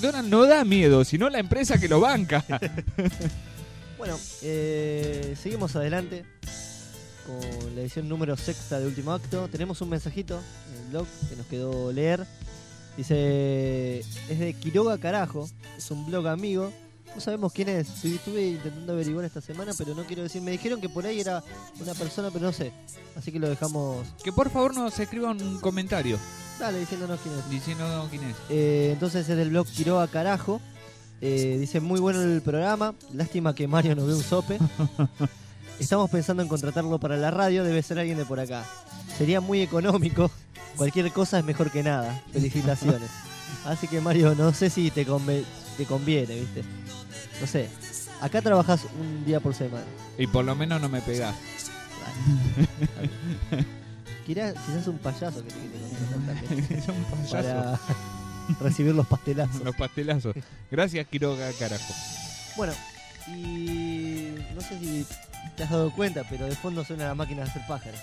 McDonald's no da miedo, sino la empresa que lo banca. Bueno, seguimos adelante con la edición número 6 de Último Acto. Tenemos un mensajito en el blog que nos quedó leer. Dice, es de Quiroga Carajo, es un blog amigo. No sabemos quién es, estuve intentando averiguar esta semana, pero no quiero decir. Me dijeron que por ahí era una persona, pero no sé. Así que lo dejamos. Que por favor nos escriba un comentario Dale, diciéndonos quién es. diciendo quién es. Entonces es del blog Quiroga Carajo. Dice, muy bueno el programa. Lástima que Mario no ve un sope. Estamos pensando en contratarlo para la radio. Debe ser alguien de por acá. Sería muy económico. Cualquier cosa es mejor que nada. Felicitaciones. Así que Mario, no sé si te conviene, ¿viste? No sé. Acá trabajás un día por semana. Y por lo menos no me pegás. Quizás un payaso que te quiere Es un payaso. para recibir los pastelazos. Los pastelazos. Gracias, Quiroga, carajo. Bueno, y no sé si te has dado cuenta, pero de fondo suena la máquina de hacer pájaros.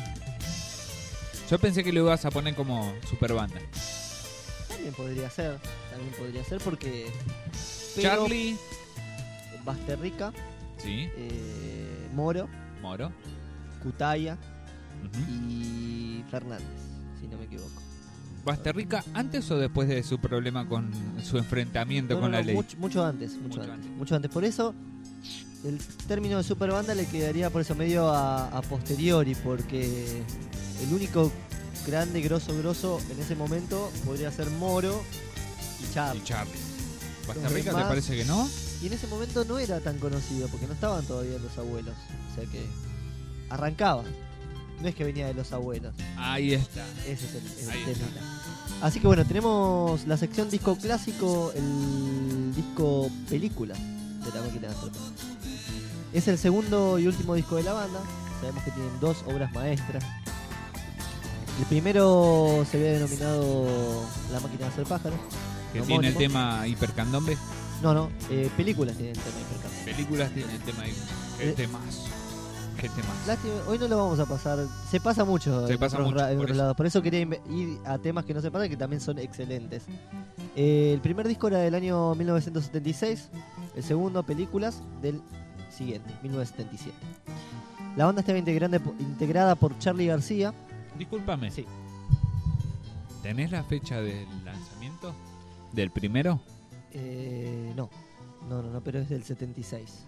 Yo pensé que lo ibas a poner como super banda. También podría ser porque... Charlie. Basterrica, Sí. Moro, Moro. Cutaya Ujú. y Fernández, si no me equivoco. ¿Basterrica antes o después de su problema con su enfrentamiento con la ley? Mucho antes. Por eso, el término de superbanda le quedaría por eso medio a posteriori, porque el único grande, grosso en ese momento podría ser Moro y Charlie. Y Charlie. Los ¿Basterrica te demás- parece que no? Y en ese momento no era tan conocido, porque no estaban todavía los abuelos. O sea que arrancaba. No es que venía de los abuelos. Ahí está. Ese es el Ahí temita. Así que bueno, tenemos la sección disco clásico, el disco película de la máquina de hacer pájaros. Es el segundo y último disco de la banda. Sabemos que tienen 2 obras maestras. El primero se había denominado La máquina de hacer pájaros. Que homónimo. tiene el tema hipercandombe. No, películas tienen el tema hipercandombe. Películas tienen el tema Eh, temas. ¿Qué temas? Lástima, hoy no lo vamos a pasar. Se pasa mucho Se en pasa otros mucho, en por otros eso. lados. Por eso quería ir a temas que no se pasan, que también son excelentes. El primer disco era del año 1976. El segundo, películas, del siguiente, 1977. La banda estaba integrada por Charly García. Discúlpame. Sí. ¿Tenés la fecha del lanzamiento? ¿Del primero? No, pero es del 76.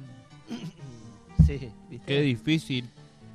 Sí, ¿viste? Qué difícil.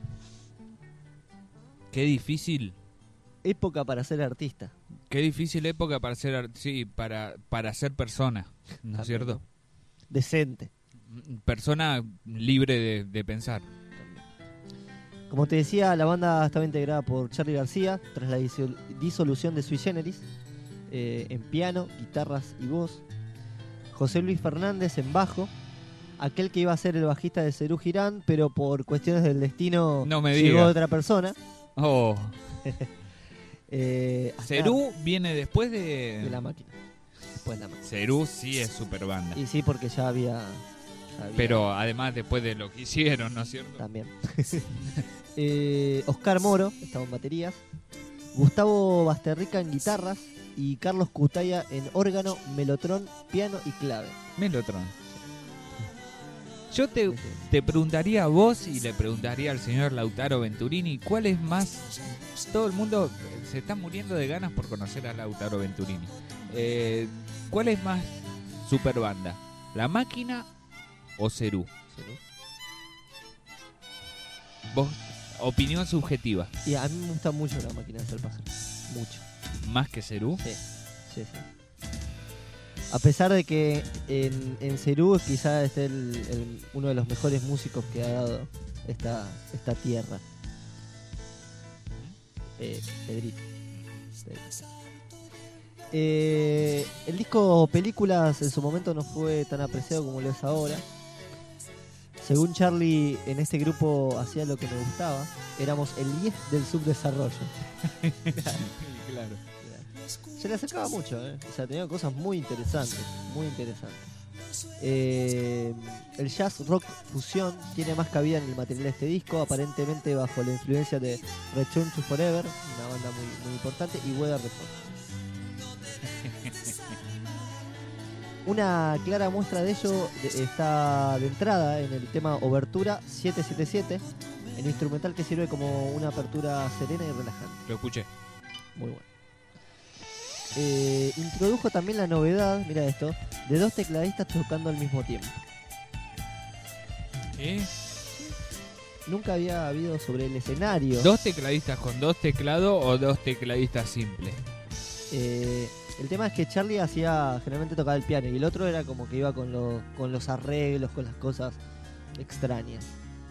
Qué difícil. Época para ser artista. Qué difícil época para ser para ser persona, ¿no es cierto? Decente. Persona libre de pensar. Como te decía, la banda estaba integrada por Charly García tras la disolución de Sui Generis, en piano, guitarras y voz. José Luis Fernández en bajo, aquel que iba a ser el bajista de Serú Girán, pero por cuestiones del destino No me llegó diga. otra persona. Oh, Hasta Cerú viene después de la máquina. Después de la máquina. Cerú sí es super banda. Y sí, porque ya había Pero además después de lo que hicieron, ¿no es cierto? también. Oscar Moro estaba en baterías, Gustavo Basterrica en guitarras y Carlos Cutaya en órgano, melotrón, piano y clave. Melotron. Yo te preguntaría a vos y le preguntaría al señor Lautaro Venturini, ¿cuál es más? Todo el mundo se está muriendo de ganas por conocer a Lautaro Venturini. ¿Cuál es más super banda? ¿La máquina o Cerú? Vos, opinión subjetiva. Y a mí me gusta mucho la máquina de hacer pájaros. Mucho. ¿Más que Cerú? Sí. A pesar de que en Cerú quizá esté uno de los mejores músicos que ha dado esta tierra. Pedrito. El disco Películas en su momento no fue tan apreciado como lo es ahora. Según Charly, en este grupo hacía lo que me gustaba. Éramos el 10 del subdesarrollo. Claro. Se le acercaba mucho, O sea, tenía cosas muy interesantes. Muy interesantes. El jazz rock fusión tiene más cabida en el material de este disco, aparentemente bajo la influencia de Return to Forever, una banda muy, muy importante, y Weather Report. Una clara muestra de ello está de entrada en el tema Obertura 777, el instrumental que sirve como una apertura serena y relajante. Lo escuché. Muy bueno. Introdujo también la novedad, mira esto, de 2 tecladistas tocando al mismo tiempo. ¿Eh? Nunca había habido sobre el escenario. ¿2 tecladistas con 2 teclados o 2 tecladistas simples? El tema es que Charlie generalmente tocaba el piano y el otro era como que iba con los arreglos, con las cosas extrañas.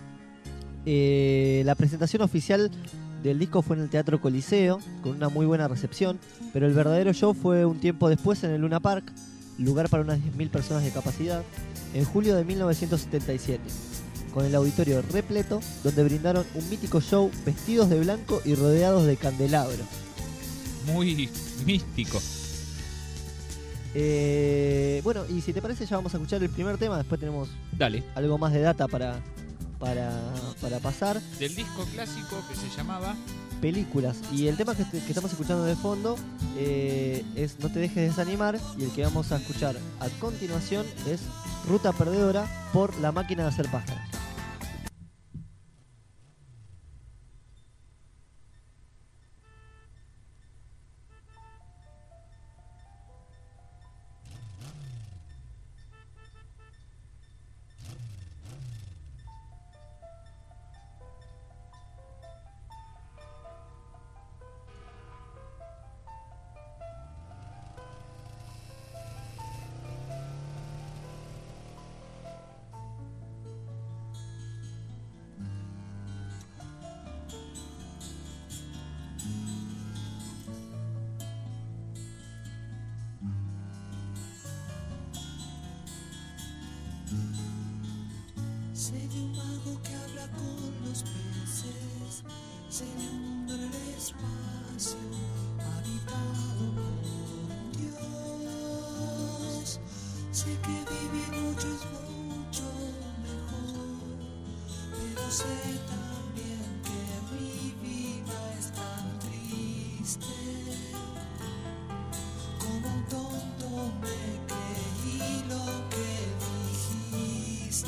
La presentación oficial del disco fue en el Teatro Coliseo, con una muy buena recepción, pero el verdadero show fue un tiempo después en el Luna Park, lugar para unas 10.000 personas de capacidad, en julio de 1977, con el auditorio repleto, donde brindaron un mítico show vestidos de blanco y rodeados de candelabros. Muy místico. Bueno, y si te parece ya vamos a escuchar el primer tema, después tenemos Dale. algo más de data para pasar. Del disco clásico que se llamaba Películas. Y el tema que estamos escuchando de fondo es No te dejes desanimar, y el que vamos a escuchar a continuación es Ruta Perdedora por La Máquina de Hacer Pájaros. Sé de un mago que habla con los peces, sé de un mundo en el espacio habitado por Dios. Sé que vivir mucho es mucho mejor, pero sé también que mi vida es tan triste. Como un tonto me creí lo que dijiste.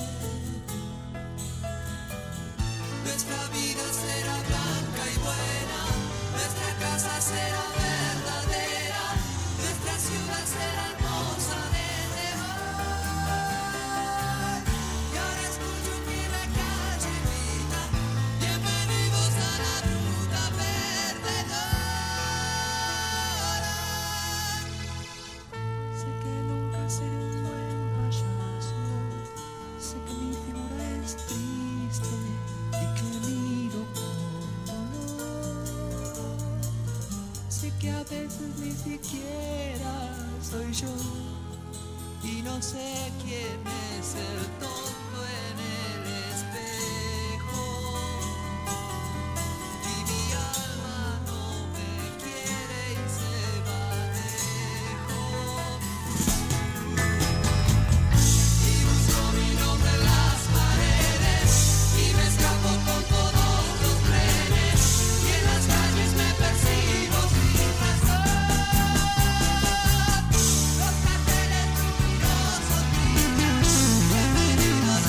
Nuestra vida será blanca y buena, nuestra casa será verdadera, nuestra ciudad será hermosa desde hoy. Y ahora escucho que la calle grita, bienvenidos a la ruta perdedora. Sé que nunca seré un buen payaso, sé que mi figura es triste y que miro con dolor. Sé que a veces ni siquiera soy yo y no sé quién es el tonto en el espejo. Y mi alma no me quiere y se va lejos. Y busco mi nombre en las paredes y me escapo con todos los trenes y en las calles me persigo sin razón. Los carteles luminosos gritan, bienvenidos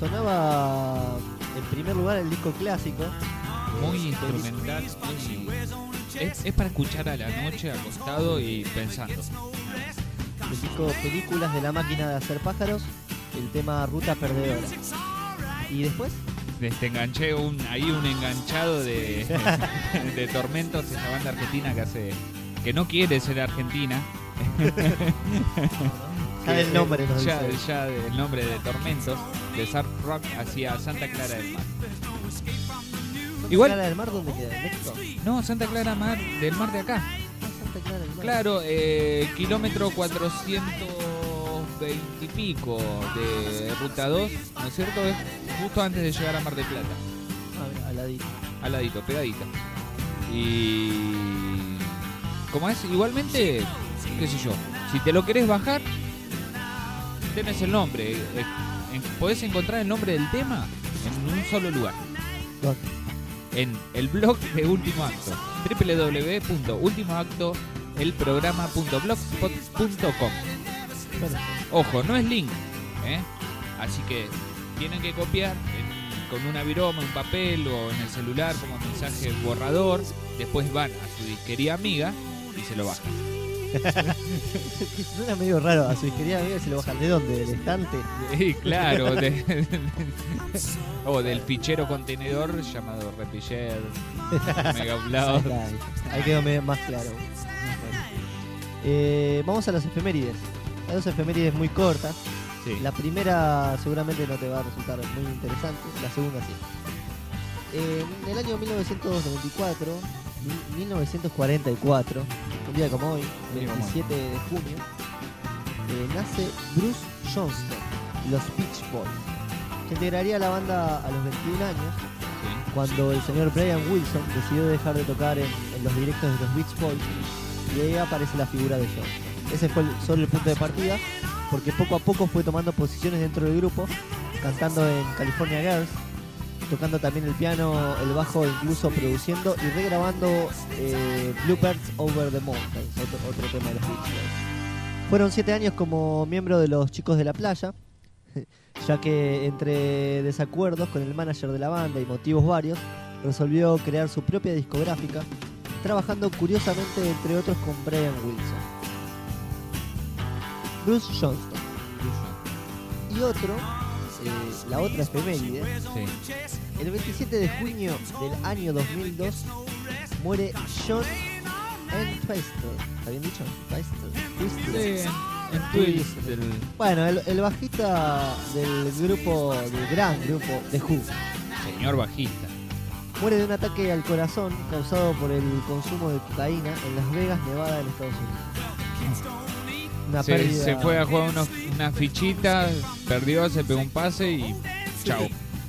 sonaba en primer lugar el disco clásico. Muy instrumental. Es para escuchar a la noche acostado y pensando. El disco Películas de la máquina de hacer pájaros, el tema Ruta Perdedora. ¿Y después? Te enganché ahí un enganchado de Tormentos, esa banda argentina que no quiere ser argentina. Ya del nombre nos ya, dice. ya del nombre de Tormentos, de Surf Rock hacia Santa Clara del Mar. Igual, ¿Santa Clara del Mar dónde queda? ¿En México? no, Santa Clara del Mar de acá. Ah, Santa Clara del Mar. Claro, kilómetro 420 y pico de Ruta 2, ¿no es cierto? Es justo antes de llegar a Mar del Plata. Ah, mira, al ladito. Al ladito, pegadita. Y como es, igualmente, qué sé yo, si te lo querés bajar, tenés el nombre. Podés encontrar el nombre del tema en un solo lugar. ¿Dónde? En el blog de Último Acto, www.ultimoactoelprograma.blogspot.com. Bueno, Ojo, no es link, ¿eh? Así que tienen que copiar con una viroma, un papel o en el celular como mensaje borrador. Después van a su disquería amiga y se lo bajan. suena medio raro. A su disquería amiga se lo bajan. ¿De dónde? ¿Del estante? Y claro, o del fichero contenedor llamado Repiller, Mega Upload. Ahí quedó más claro. Bueno. Vamos a las efemérides. Hay dos efemérides muy cortas. Sí. La primera seguramente no te va a resultar muy interesante, la segunda sí. En el año 1944, un día como hoy, día como hoy. 27 de junio, nace Bruce Johnston, los Beach Boys. Se integraría a la banda a los 21 años, Sí. cuando el señor Brian Wilson decidió dejar de tocar en los directos de los Beach Boys, y ahí aparece la figura de Johnston. Ese fue solo el punto de partida, porque poco a poco fue tomando posiciones dentro del grupo, cantando en California Girls, tocando también el piano, el bajo, incluso produciendo y regrabando Bluebirds Over the Mountains, otro tema de los Beach Boys. Fueron 7 años como miembro de los Chicos de la Playa, ya que entre desacuerdos con el manager de la banda y motivos varios, resolvió crear su propia discográfica, trabajando curiosamente entre otros con Brian Wilson. Bruce Johnston. Y la otra efeméride, Sí. el 27 de junio del año 2002 muere John Entwistle. ¿Está bien dicho? Twistle. Sí, en Twist Bueno, el bajista del gran grupo The Who, señor bajista. muere de un ataque al corazón causado por el consumo de cocaína en Las Vegas, Nevada, en Estados Unidos. Una pérdida. Se fue a jugar unas fichitas, perdió, se pegó un pase y chao.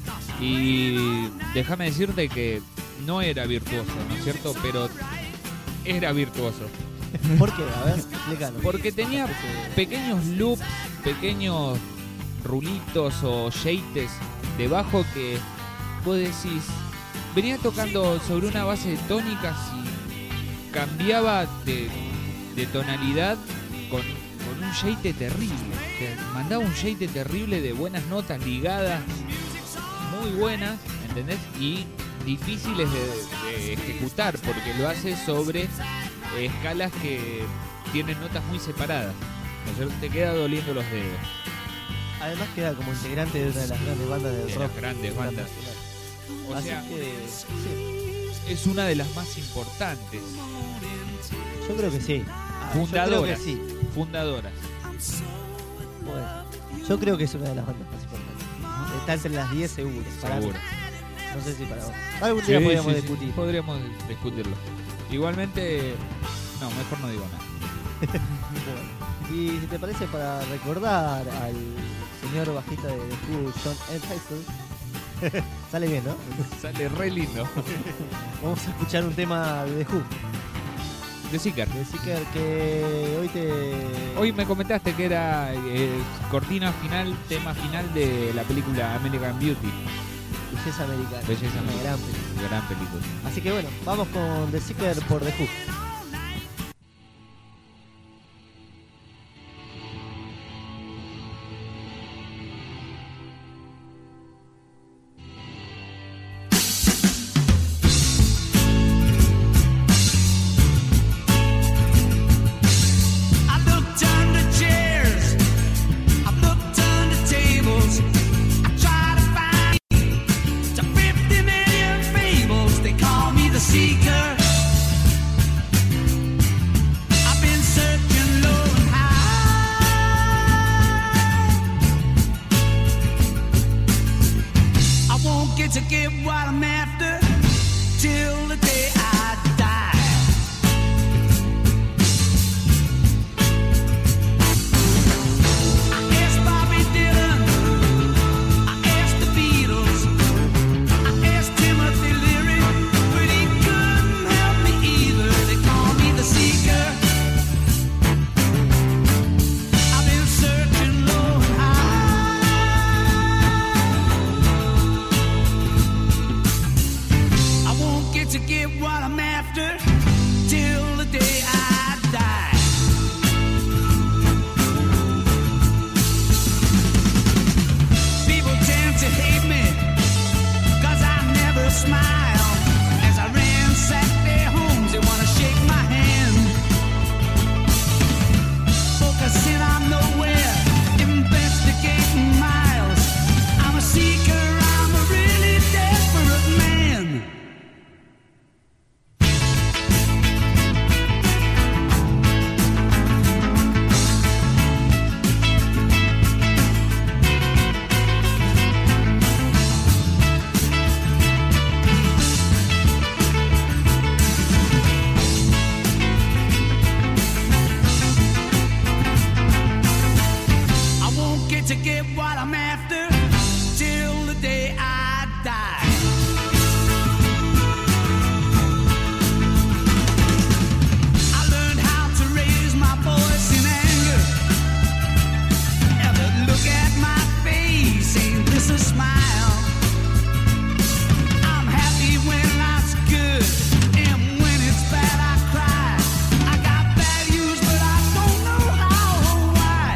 Y déjame decirte que no era virtuoso, ¿no es cierto? Pero era virtuoso. ¿Por qué? A ver, explícanos. Porque tenía pequeños loops, pequeños rulitos o shakes de bajo que vos decís, venía tocando sobre una base de tónicas y cambiaba de tonalidad con un shake terrible. Te mandaba un shake terrible de buenas notas ligadas, muy buenas, ¿entendés? Y difíciles de ejecutar porque lo hace sobre escalas que tienen notas muy separadas. ¿No es cierto? Te queda doliendo los dedos. Además queda como integrante de una de las grandes bandas del De rock. las grandes bandas. O Así sea, que sí, es una de las más importantes. yo creo que sí. Fundadoras. Yo creo que sí. Fundadoras. Bueno, yo creo que es una de las bandas más importantes. Está entre las 10 seguro. Para mí. Seguro. No sé si para vos. Algún día podríamos discutir. Podríamos discutirlo. Igualmente, no, mejor no digo nada. Bueno, y si te parece, para recordar al señor bajista de The Who, John Entwistle, sale bien, ¿no? Sale re lindo. Vamos a escuchar un tema de The Who, De Seeker. de Seeker, que Hoy me comentaste que era cortina final, tema final de la película American Beauty. Belleza Americana. Belleza Una Americana. gran película. Gran película. Así que bueno, vamos con The Seeker por The Who. get what I'm after till the day I die. I asked Bobby Dylan, I asked the Beatles, I asked Timothy Leary, but he couldn't help me either. They call me the seeker. I've been searching low and high. I won't get to get what I'm after till the day I die. People tend to hate me 'cause I never smile. As I ransack their homes, they wanna shake my hand. Focusing on nowhere, investigating miles. I'm a seeker, I'm a really desperate man. I won't get to get what I'm after till the day I die. I learned how to raise my voice in anger. Ever look at my face, ain't this a smile? I'm happy when life's good, and when it's bad I cry. I got values, but I don't know how or why.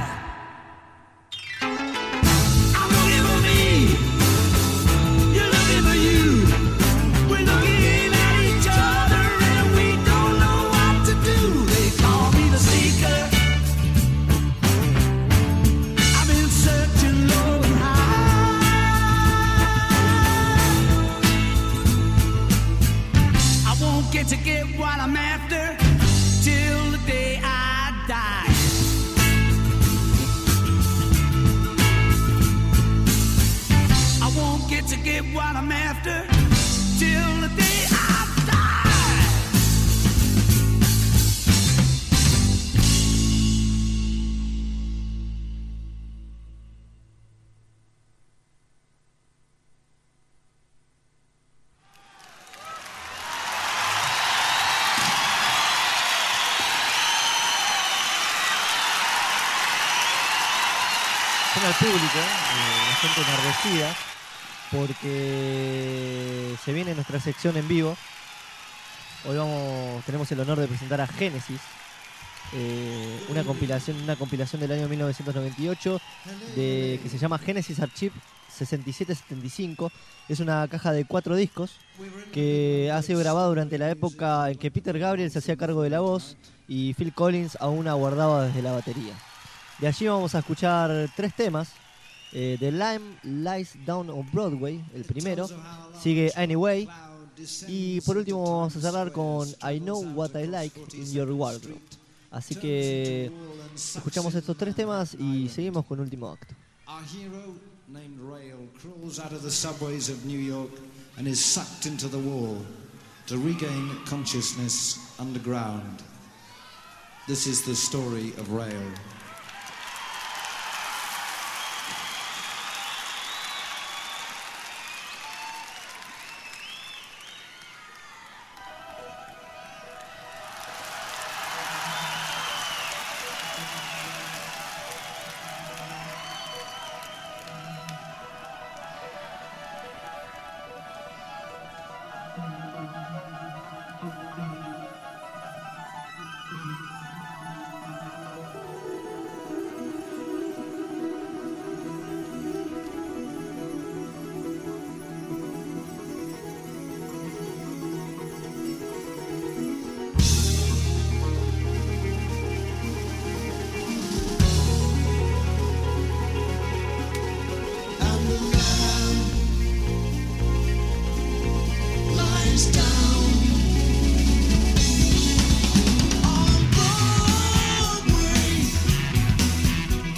I'm looking for me, you're looking for you. We're looking at each other and we don't know what to do. They call me the seeker. I've been searching low and high. I won't get to get what I'm after till the day I die. I won't get to get what I'm after till the day I die. Suena al público, la gente enardecida, porque se viene nuestra sección en vivo. Hoy tenemos el honor de presentar a Génesis, una compilación del año 1998 que se llama Genesis Archive 6775. Es una caja de 4 discos que ha sido grabada durante la época en que Peter Gabriel se hacía cargo de la voz y Phil Collins aún aguardaba desde la batería. De allí vamos a escuchar 3 temas. The Lamb Lies Down on Broadway, el primero. Sigue Anyway. Y por último vamos a cerrar con I Know What I Like in Your Wardrobe. Así que escuchamos estos 3 temas y seguimos con Último Acto. Our hero, named Rail, crawls out of the subways of New York and is sucked into the wall to regain consciousness underground. This is the story of Rail.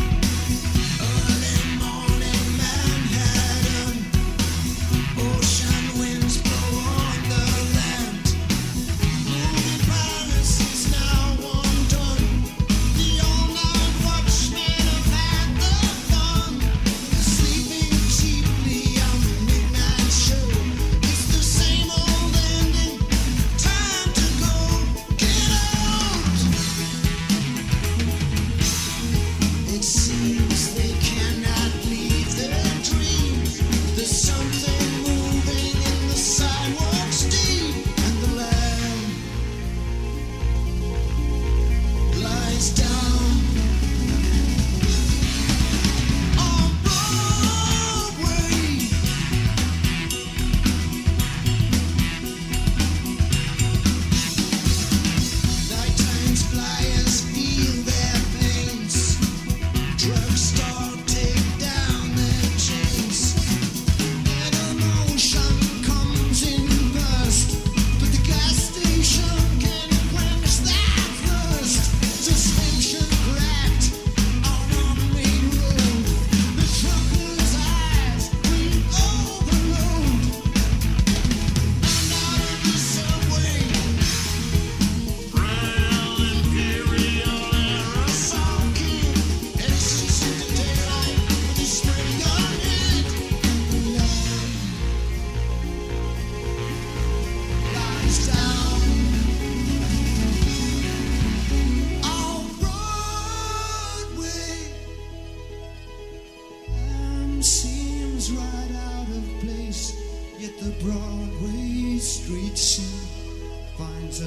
Ocean breaks down. On Broadway, seems right out of place, yet the Broadway street scene finds